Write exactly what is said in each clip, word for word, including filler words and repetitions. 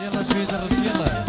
يلا شويه درس يلا.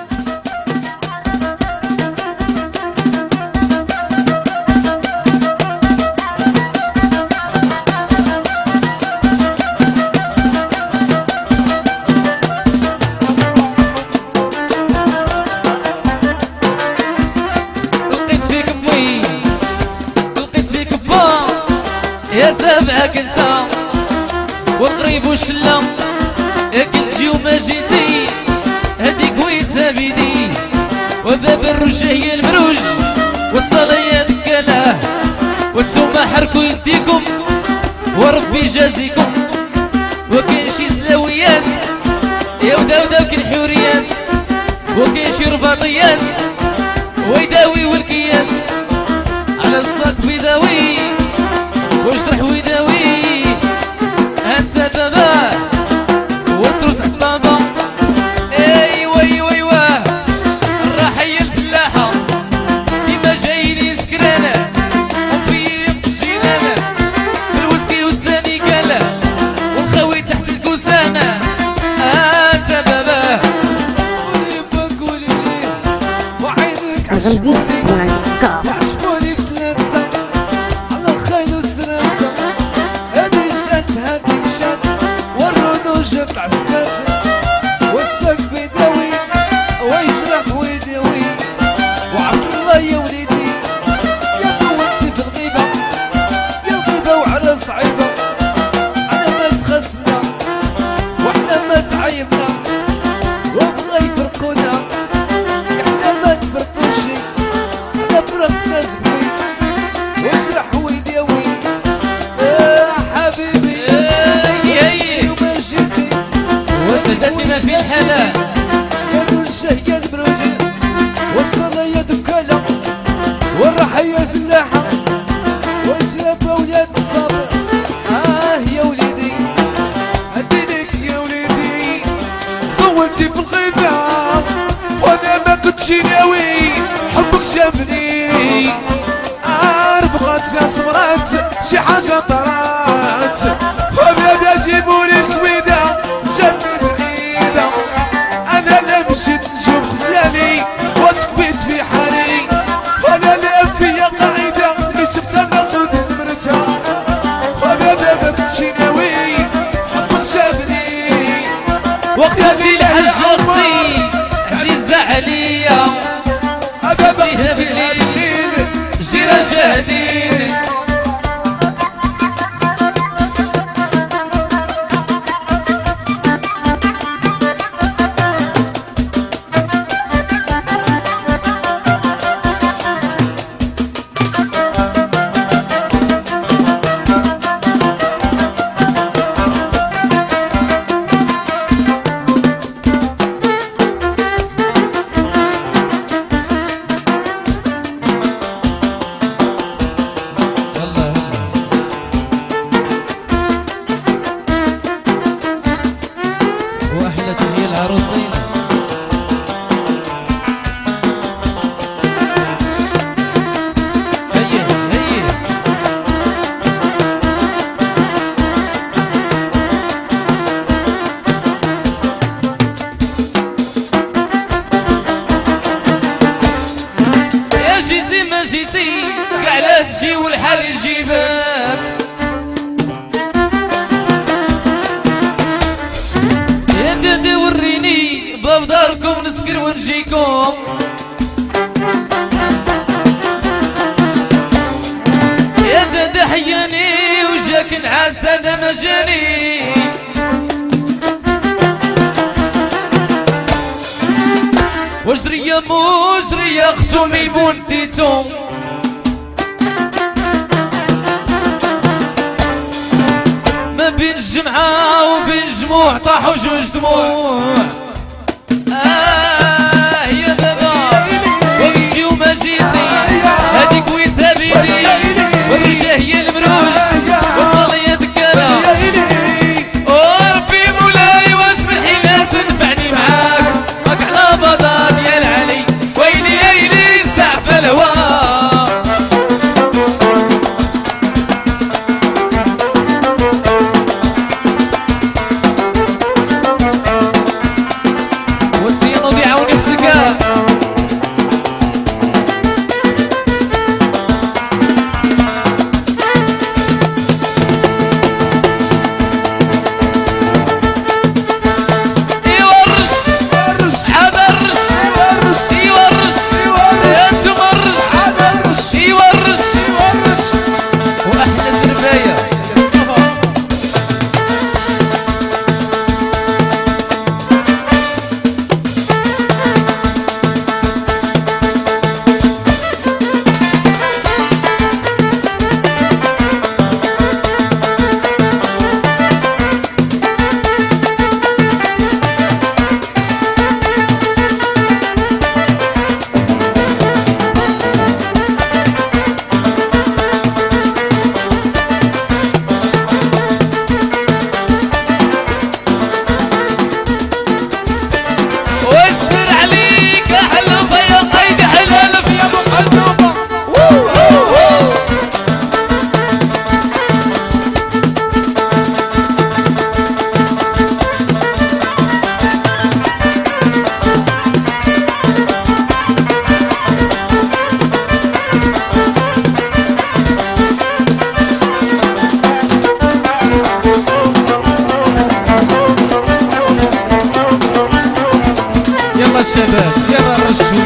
يا سابعك انت والقريب والشلة يا كنتي وما جيتي هديك ويتها بيدي وباب الرج هي المروج والصلاة دكالاه وانتوما حركوا يديكم وربي يجازيكم وكاين شي سلاويات يا ودا ودا وكاين حوريات وكاين شي رباطيات ويداوي والكيات على الصاك بيداوي واجرح ويداوي انت بابا واسترس بابا. ايوا ايوا ايوا الراحه هي الفلاحه ديما جايين سكرانه ومفيق الجنانه بالوسكي والزاني قاله والخاوي تحت الكوسانه انت بابا. قولي با قولي لي وعينك عجبوني عجبوني بثلاثه على خيل وسرانسه هادي جات هاديك جات والرود جات عسكات والساق بيداوي ويجرح ويداوي وعبد الله يا وليدي يا قوتي في الغيبه يا الغيبه وعلى صعيبه على ما تخصنا وعلى ما تعيبنا وبغا يفرقونا احنا ما تفرقوشي على فرقنا زبوي واجرح ويداوي يا حبيبي ياي وما جيتي وسدتي ما في الحلال يا الرجه يا المروجي والصلاة يا دكالة والراحة يا الفلاحة والجلابة ولاد الصابر. اه يا وليدي ادينك يا وليدي طولتي في الغيبة وانا ما كنتش ناوي حبك شافني عارف بغات يا صبرات شي حاجة طرات وبابا جيبولي الكويدة جاتني بعيدة انا لا مشيت نشوف خزاني وتكبيت في حالي ولا لا فيا قاعدة اللي شفتها ناخد نمرتها وبابا ما كنتش ناوي حبك شافني وقتي الحج وقتي عزيزة عليا أبابا بالليل جيران شاهدين واحلى تحية العروسين. هيا هيا يا جيتي ما جيتي كاع لا تجي والحال يجيبك يا دادي وريني باب داركم نسكر ونجيكم يا دادي حياني وجاك نعاس انا ما جاني واجري يا مجري يا اختو ميمون ديتو ما بين الجمعة وبين جموع طاحوا جوج دموع. آه يا بابا وقتي وما جيتي هاديك ويتها بيدي والرجاه هي المروج والصلاة يا دكالة وربي مولاي واش من حين تنفعني معاك راك على بضا ديال علي ويلي ويلي سعف الهوا. الشوق